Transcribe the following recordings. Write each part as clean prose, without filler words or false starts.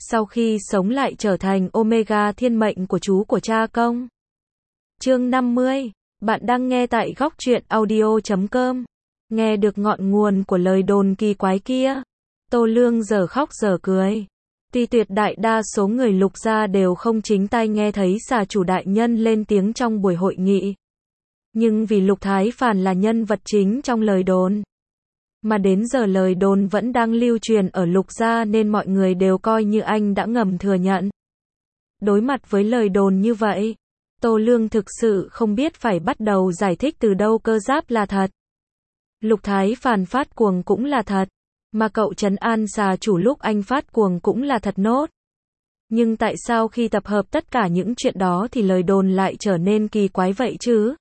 sau khi sống lại trở thành Omega thiên mệnh của chú của cha công. Chương 50, bạn đang nghe tại góc truyện audio.com. Nghe được ngọn nguồn của lời đồn kỳ quái kia, Tô Lương giờ khóc giờ cười. Tuy tuyệt đại đa số người Lục gia đều không chính tai nghe thấy xà chủ đại nhân lên tiếng trong buổi hội nghị, nhưng vì Lục Thái Phàn là nhân vật chính trong lời đồn, mà đến giờ lời đồn vẫn đang lưu truyền ở Lục gia nên mọi người đều coi như anh đã ngầm thừa nhận. Đối mặt với lời đồn như vậy, Tô Lương thực sự không biết phải bắt đầu giải thích từ đâu. Cơ giáp là thật, Lục Thái Phàn phát cuồng cũng là thật, mà cậu trấn an xà chủ lúc anh phát cuồng cũng là thật nốt. Nhưng tại sao khi tập hợp tất cả những chuyện đó thì lời đồn lại trở nên kỳ quái vậy chứ?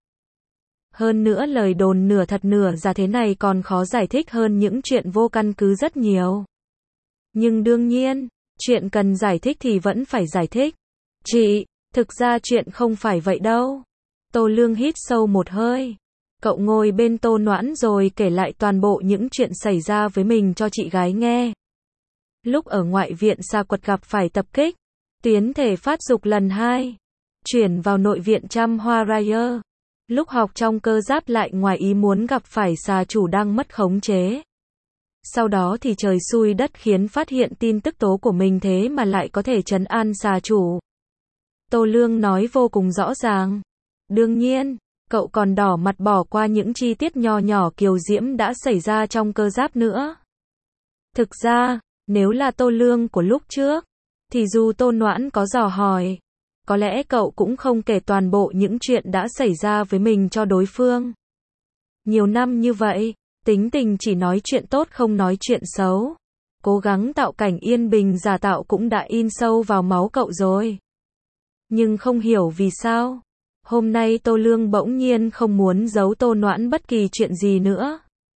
Hơn nữa lời đồn nửa thật nửa giả thế này còn khó giải thích hơn những chuyện vô căn cứ rất nhiều. Nhưng đương nhiên, chuyện cần giải thích thì vẫn phải giải thích. Chị, thực ra chuyện không phải vậy đâu. Tô Lương hít sâu một hơi. Cậu ngồi bên Tô Noãn rồi kể lại toàn bộ những chuyện xảy ra với mình cho chị gái nghe. Lúc ở ngoại viện Sa Quật gặp phải tập kích, tuyến thể phát dục lần 2, chuyển vào nội viện Trăm Hoa Raya. Lúc học trong cơ giáp lại ngoài ý muốn gặp phải xà chủ đang mất khống chế. Sau đó thì trời xui đất khiến phát hiện tin tức tố của mình thế mà lại có thể trấn an xà chủ. Tô Lương nói vô cùng rõ ràng. Đương nhiên, cậu còn đỏ mặt bỏ qua những chi tiết nho nhỏ kiều diễm đã xảy ra trong cơ giáp nữa. Thực ra, nếu là Tô Lương của lúc trước, thì dù Tô Noãn có dò hỏi, có lẽ cậu cũng không kể toàn bộ những chuyện đã xảy ra với mình cho đối phương. Nhiều năm như vậy, tính tình chỉ nói chuyện tốt không nói chuyện xấu. Cố gắng tạo cảnh yên bình giả tạo cũng đã in sâu vào máu cậu rồi. Nhưng không hiểu vì sao, hôm nay Tô Lương bỗng nhiên không muốn giấu Tô Noãn bất kỳ chuyện gì nữa.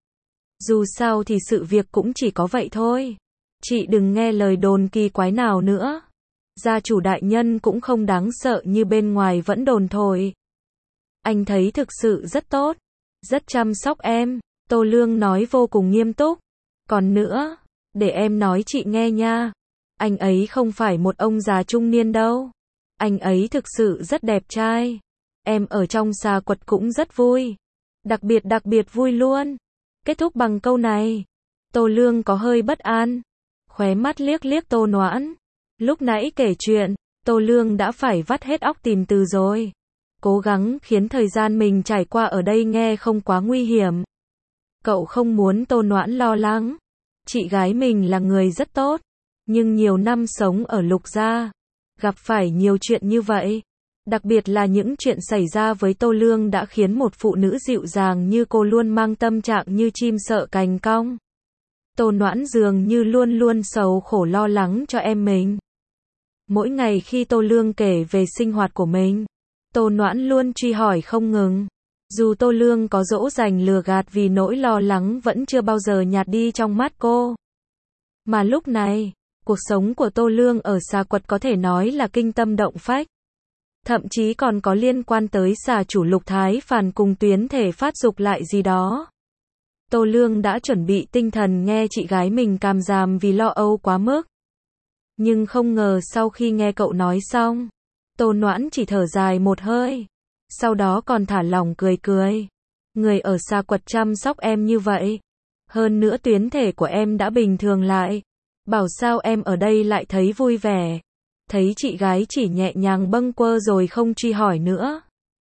Dù sao thì sự việc cũng chỉ có vậy thôi. Chị đừng nghe lời đồn kỳ quái nào nữa. Gia chủ đại nhân cũng không đáng sợ như bên ngoài vẫn đồn thổi. Anh thấy thực sự rất tốt, rất chăm sóc em. Tô Lương nói vô cùng nghiêm túc. Còn nữa, để em nói chị nghe nha. Anh ấy không phải một ông già trung niên đâu. Anh ấy thực sự rất đẹp trai. Em ở trong Sa Quật cũng rất vui. Đặc biệt vui luôn. Kết thúc bằng câu này. Tô Lương có hơi bất an. Khóe mắt liếc liếc Tô Noãn. Lúc nãy kể chuyện, Tô Lương đã phải vắt hết óc tìm từ rồi. Cố gắng khiến thời gian mình trải qua ở đây nghe không quá nguy hiểm. Cậu không muốn Tô Noãn lo lắng. Chị gái mình là người rất tốt, nhưng nhiều năm sống ở Lục gia, gặp phải nhiều chuyện như vậy. Đặc biệt là những chuyện xảy ra với Tô Lương đã khiến một phụ nữ dịu dàng như cô luôn mang tâm trạng như chim sợ cành cong. Tô Noãn dường như luôn luôn sầu khổ lo lắng cho em mình. Mỗi ngày khi Tô Lương kể về sinh hoạt của mình, Tô Noãn luôn truy hỏi không ngừng. Dù Tô Lương có dỗ dành lừa gạt vì nỗi lo lắng vẫn chưa bao giờ nhạt đi trong mắt cô. Mà lúc này, cuộc sống của Tô Lương ở Sa Quật có thể nói là kinh tâm động phách. Thậm chí còn có liên quan tới xà chủ Lục Thái Phàn cùng tuyến thể phát dục lại gì đó. Tô Lương đã chuẩn bị tinh thần nghe chị gái mình càm ràm vì lo âu quá mức. Nhưng không ngờ sau khi nghe cậu nói xong, Tô Noãn chỉ thở dài một hơi. Sau đó còn thả lỏng cười cười. Người ở Sa Quật chăm sóc em như vậy. Hơn nữa tuyến thể của em đã bình thường lại. Bảo sao em ở đây lại thấy vui vẻ. Thấy chị gái chỉ nhẹ nhàng bâng quơ rồi không truy hỏi nữa.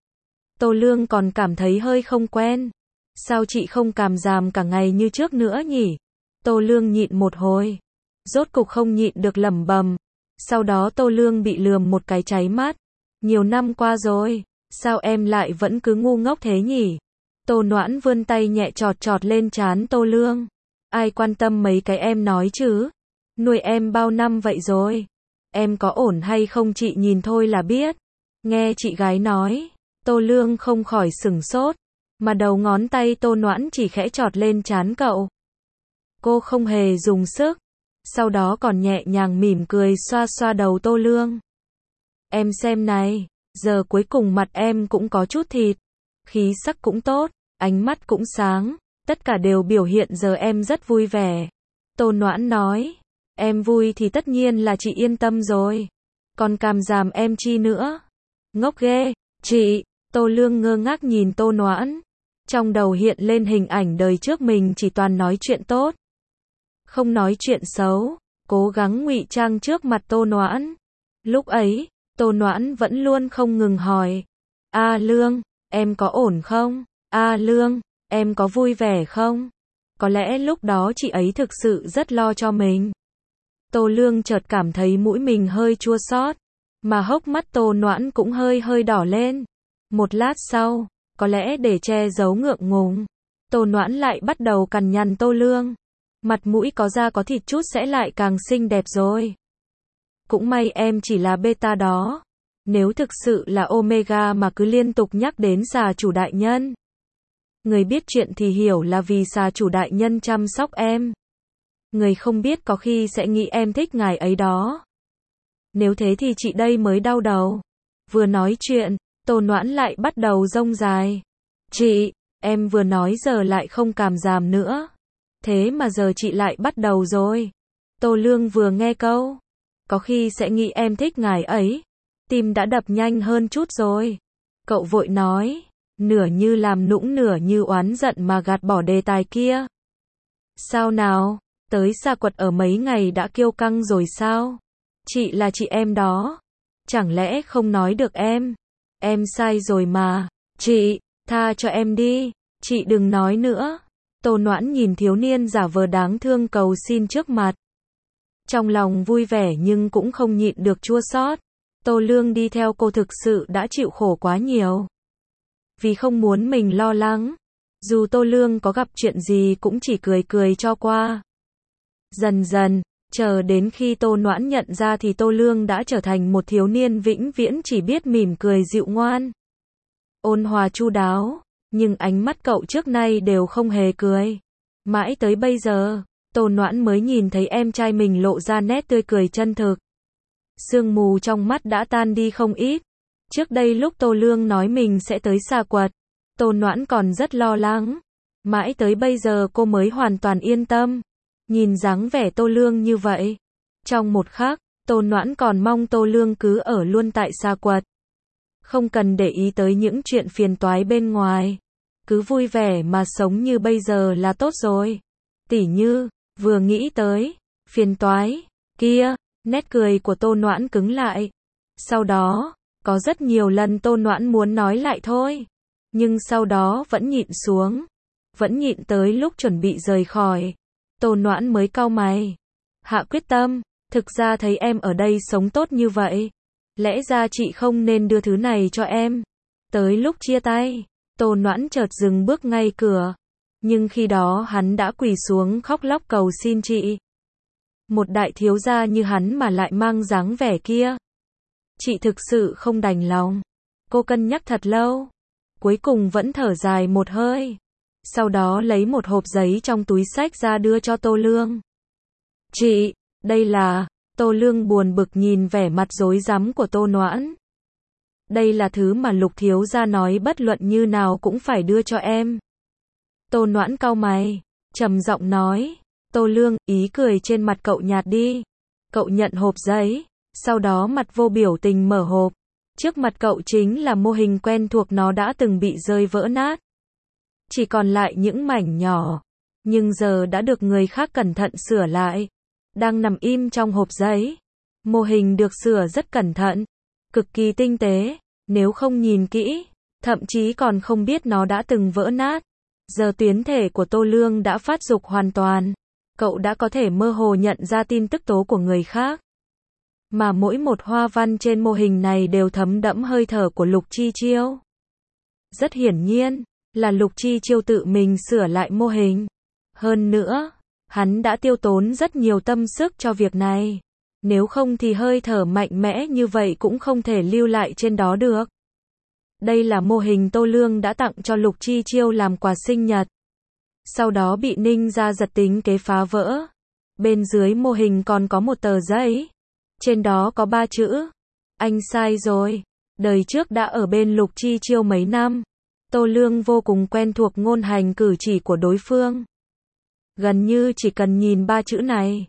Tô Lương còn cảm thấy hơi không quen. Sao chị không càm ràm cả ngày như trước nữa nhỉ? Tô Lương nhịn một hồi. Rốt cục không nhịn được lẩm bẩm. Sau đó Tô Lương bị lườm một cái cháy mắt. Nhiều năm qua rồi, sao em lại vẫn cứ ngu ngốc thế nhỉ? Tô Noãn vươn tay nhẹ chọt chọt lên trán Tô Lương. Ai quan tâm mấy cái em nói chứ? Nuôi em bao năm vậy rồi. Em có ổn hay không chị nhìn thôi là biết. Nghe chị gái nói, Tô Lương không khỏi sửng sốt, mà đầu ngón tay Tô Noãn chỉ khẽ chọt lên trán cậu. Cô không hề dùng sức, sau đó còn nhẹ nhàng mỉm cười xoa xoa đầu Tô Lương. Em xem này, giờ cuối cùng mặt em cũng có chút thịt, khí sắc cũng tốt, ánh mắt cũng sáng, tất cả đều biểu hiện giờ em rất vui vẻ. Tô Noãn nói, Em vui thì tất nhiên là chị yên tâm rồi. Còn càm ràm em chi nữa? Ngốc ghê, chị. Tô Lương ngơ ngác nhìn Tô Noãn. Trong đầu hiện lên hình ảnh đời trước mình chỉ toàn nói chuyện tốt, không nói chuyện xấu, cố gắng ngụy trang trước mặt Tô Noãn. Lúc ấy, Tô Noãn vẫn luôn không ngừng hỏi. A Lương, em có ổn không? A Lương, em có vui vẻ không? Có lẽ lúc đó chị ấy thực sự rất lo cho mình. Tô Lương chợt cảm thấy mũi mình hơi chua xót, mà hốc mắt Tô Noãn cũng hơi hơi đỏ lên. Một lát sau, có lẽ để che giấu ngượng ngùng, Tô Noãn lại bắt đầu cằn nhằn Tô Lương. Mặt mũi có da có thịt chút sẽ lại càng xinh đẹp rồi. Cũng may em chỉ là beta đó. Nếu thực sự là omega mà cứ liên tục nhắc đến xà chủ đại nhân. Người biết chuyện thì hiểu là vì xà chủ đại nhân chăm sóc em. Người không biết có khi sẽ nghĩ em thích ngài ấy đó. Nếu thế thì chị đây mới đau đầu. Vừa nói chuyện, Tô Noãn lại bắt đầu rông dài. Chị, em vừa nói giờ lại không càm ràm nữa. Thế mà giờ chị lại bắt đầu rồi. Tô Lương vừa nghe câu, có khi sẽ nghĩ em thích ngài ấy. Tim đã đập nhanh hơn chút rồi. Cậu vội nói, nửa như làm nũng nửa như oán giận mà gạt bỏ đề tài kia. Sao nào, tới Sa Quật ở mấy ngày đã kiêu căng rồi sao? Chị là chị em đó. Chẳng lẽ không nói được em? Em sai rồi mà. Chị, tha cho em đi. Chị đừng nói nữa. Tô Noãn nhìn thiếu niên giả vờ đáng thương cầu xin trước mặt. Trong lòng vui vẻ nhưng cũng không nhịn được chua xót. Tô Lương đi theo cô thực sự đã chịu khổ quá nhiều. Vì không muốn mình lo lắng. Dù Tô Lương có gặp chuyện gì cũng chỉ cười cười cho qua. Dần dần, chờ đến khi Tô Noãn nhận ra thì Tô Lương đã trở thành một thiếu niên vĩnh viễn chỉ biết mỉm cười dịu ngoan, ôn hòa chu đáo, nhưng ánh mắt cậu trước nay đều không hề cười. Mãi tới bây giờ, Tô Noãn mới nhìn thấy em trai mình lộ ra nét tươi cười chân thực. Sương mù trong mắt đã tan đi không ít. Trước đây lúc Tô Lương nói mình sẽ tới Sa Quật, Tô Noãn còn rất lo lắng. Mãi tới bây giờ cô mới hoàn toàn yên tâm. Nhìn dáng vẻ Tô Lương như vậy, trong một khắc, Tô Noãn còn mong Tô Lương cứ ở luôn tại Sa Quật. Không cần để ý tới những chuyện phiền toái bên ngoài. Cứ vui vẻ mà sống như bây giờ là tốt rồi. Tỉ như, vừa nghĩ tới phiền toái kia, nét cười của Tô Noãn cứng lại. Sau đó, có rất nhiều lần Tô Noãn muốn nói lại thôi. Nhưng sau đó vẫn nhịn xuống. Vẫn nhịn tới lúc chuẩn bị rời khỏi. Tô Noãn mới cau mày. Hạ quyết tâm, thực ra thấy em ở đây sống tốt như vậy. Lẽ ra chị không nên đưa thứ này cho em. Tới lúc chia tay, Tô Noãn chợt dừng bước ngay cửa. Nhưng khi đó hắn đã quỳ xuống khóc lóc cầu xin chị. Một đại thiếu gia như hắn mà lại mang dáng vẻ kia. Chị thực sự không đành lòng. Cô cân nhắc thật lâu. Cuối cùng vẫn thở dài một hơi. Sau đó lấy một hộp giấy trong túi xách ra đưa cho Tô Lương. Chị, đây là... Tô Lương buồn bực nhìn vẻ mặt rối rắm của Tô Noãn. Đây là thứ mà Lục thiếu gia nói bất luận như nào cũng phải đưa cho em. Tô Noãn cau mày, trầm giọng nói. Tô Lương, ý cười trên mặt cậu nhạt đi. Cậu nhận hộp giấy, sau đó mặt vô biểu tình mở hộp. Trước mặt cậu chính là mô hình quen thuộc, nó đã từng bị rơi vỡ nát. Chỉ còn lại những mảnh nhỏ, nhưng giờ đã được người khác cẩn thận sửa lại. Đang nằm im trong hộp giấy. Mô hình được sửa rất cẩn thận, cực kỳ tinh tế, nếu không nhìn kỹ, thậm chí còn không biết nó đã từng vỡ nát. Giờ tuyến thể của Tô Lương đã phát dục hoàn toàn. Cậu đã có thể mơ hồ nhận ra tin tức tố của người khác. Mà mỗi một hoa văn trên mô hình này đều thấm đẫm hơi thở của Lục Chi Chiêu. Rất hiển nhiên, là Lục Chi Chiêu tự mình sửa lại mô hình. Hơn nữa, hắn đã tiêu tốn rất nhiều tâm sức cho việc này. Nếu không thì hơi thở mạnh mẽ như vậy cũng không thể lưu lại trên đó được. Đây là mô hình Tô Lương đã tặng cho Lục Chi Chiêu làm quà sinh nhật. Sau đó bị Ninh gia giật tính kế phá vỡ. Bên dưới mô hình còn có một tờ giấy. Trên đó có 3 chữ. Anh sai rồi. Đời trước đã ở bên Lục Chi Chiêu mấy năm. Tô Lương vô cùng quen thuộc ngôn hành cử chỉ của đối phương. Gần như chỉ cần nhìn 3 chữ này,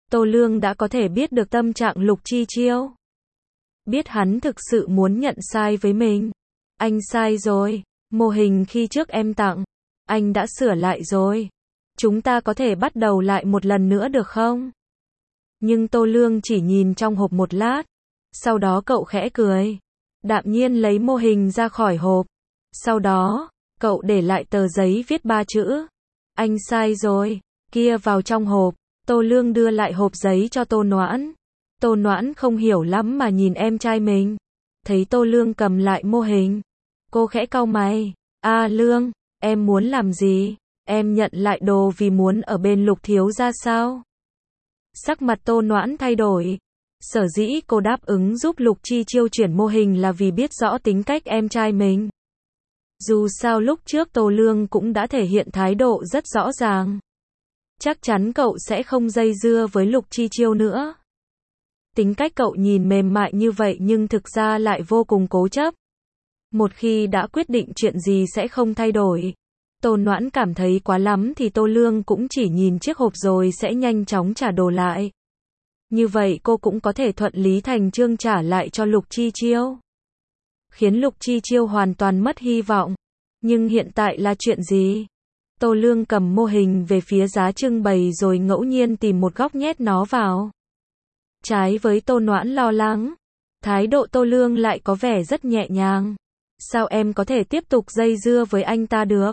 Tô Lương đã có thể biết được tâm trạng Lục Chi Chiêu. Biết hắn thực sự muốn nhận sai với mình. Anh sai rồi, mô hình khi trước em tặng, anh đã sửa lại rồi. Chúng ta có thể bắt đầu lại một lần nữa được không? Nhưng Tô Lương chỉ nhìn trong hộp một lát. Sau đó cậu khẽ cười. Đạm nhiên lấy mô hình ra khỏi hộp. Sau đó, cậu để lại tờ giấy viết 3 chữ. Anh sai rồi, kia vào trong hộp. Tô Lương đưa lại hộp giấy cho Tô Noãn. Tô Noãn không hiểu lắm mà nhìn em trai mình. Thấy Tô Lương cầm lại mô hình. Cô khẽ cau mày. Lương, em muốn làm gì? Em nhận lại đồ vì muốn ở bên Lục thiếu gia sao? Sắc mặt Tô Noãn thay đổi. Sở dĩ cô đáp ứng giúp Lục Chi Chiêu chuyển mô hình là vì biết rõ tính cách em trai mình. Dù sao lúc trước Tô Lương cũng đã thể hiện thái độ rất rõ ràng. Chắc chắn cậu sẽ không dây dưa với Lục Chi Chiêu nữa. Tính cách cậu nhìn mềm mại như vậy nhưng thực ra lại vô cùng cố chấp. Một khi đã quyết định chuyện gì sẽ không thay đổi. Tô Noãn cảm thấy quá lắm thì Tô Lương cũng chỉ nhìn chiếc hộp rồi sẽ nhanh chóng trả đồ lại. Như vậy cô cũng có thể thuận lý thành chương trả lại cho Lục Chi Chiêu. Khiến Lục Chi Chiêu hoàn toàn mất hy vọng. Nhưng hiện tại là chuyện gì? Tô Lương cầm mô hình về phía giá trưng bày rồi ngẫu nhiên tìm một góc nhét nó vào. Trái với Tô Noãn lo lắng, thái độ Tô Lương lại có vẻ rất nhẹ nhàng. Sao em có thể tiếp tục dây dưa với anh ta được?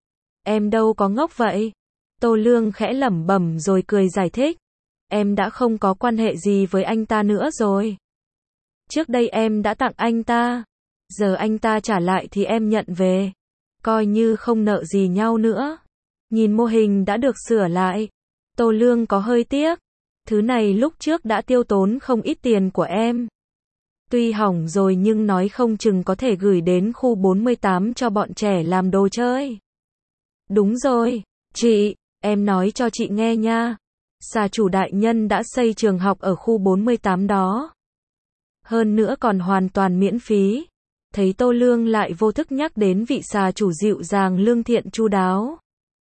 Em đâu có ngốc vậy. Tô Lương khẽ lẩm bẩm rồi cười giải thích. Em đã không có quan hệ gì với anh ta nữa rồi. Trước đây em đã tặng anh ta. Giờ anh ta trả lại thì em nhận về. Coi như không nợ gì nhau nữa. Nhìn mô hình đã được sửa lại. Tô Lương có hơi tiếc. Thứ này lúc trước đã tiêu tốn không ít tiền của em. Tuy hỏng rồi nhưng nói không chừng có thể gửi đến khu 48 cho bọn trẻ làm đồ chơi. Đúng rồi, chị, em nói cho chị nghe nha. Xà chủ đại nhân đã xây trường học ở khu 48 đó. Hơn nữa còn hoàn toàn miễn phí. Thấy Tô Lương lại vô thức nhắc đến vị xà chủ dịu dàng lương thiện chu đáo.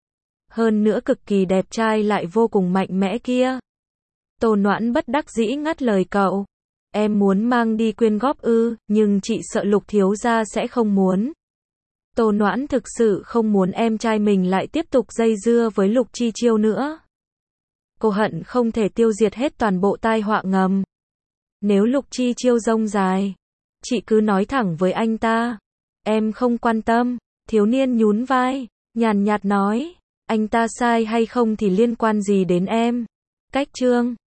Hơn nữa cực kỳ đẹp trai lại vô cùng mạnh mẽ kia. Tô Noãn bất đắc dĩ ngắt lời cậu. Em muốn mang đi quyên góp ư, nhưng chị sợ Lục thiếu gia sẽ không muốn. Tô Noãn thực sự không muốn em trai mình lại tiếp tục dây dưa với Lục Chi Chiêu nữa. Cô hận không thể tiêu diệt hết toàn bộ tai họa ngầm. Nếu Lục Chi Chiêu rông dài, chị cứ nói thẳng với anh ta. Em không quan tâm. Thiếu niên nhún vai, nhàn nhạt nói. Anh ta sai hay không thì liên quan gì đến em. Cách chương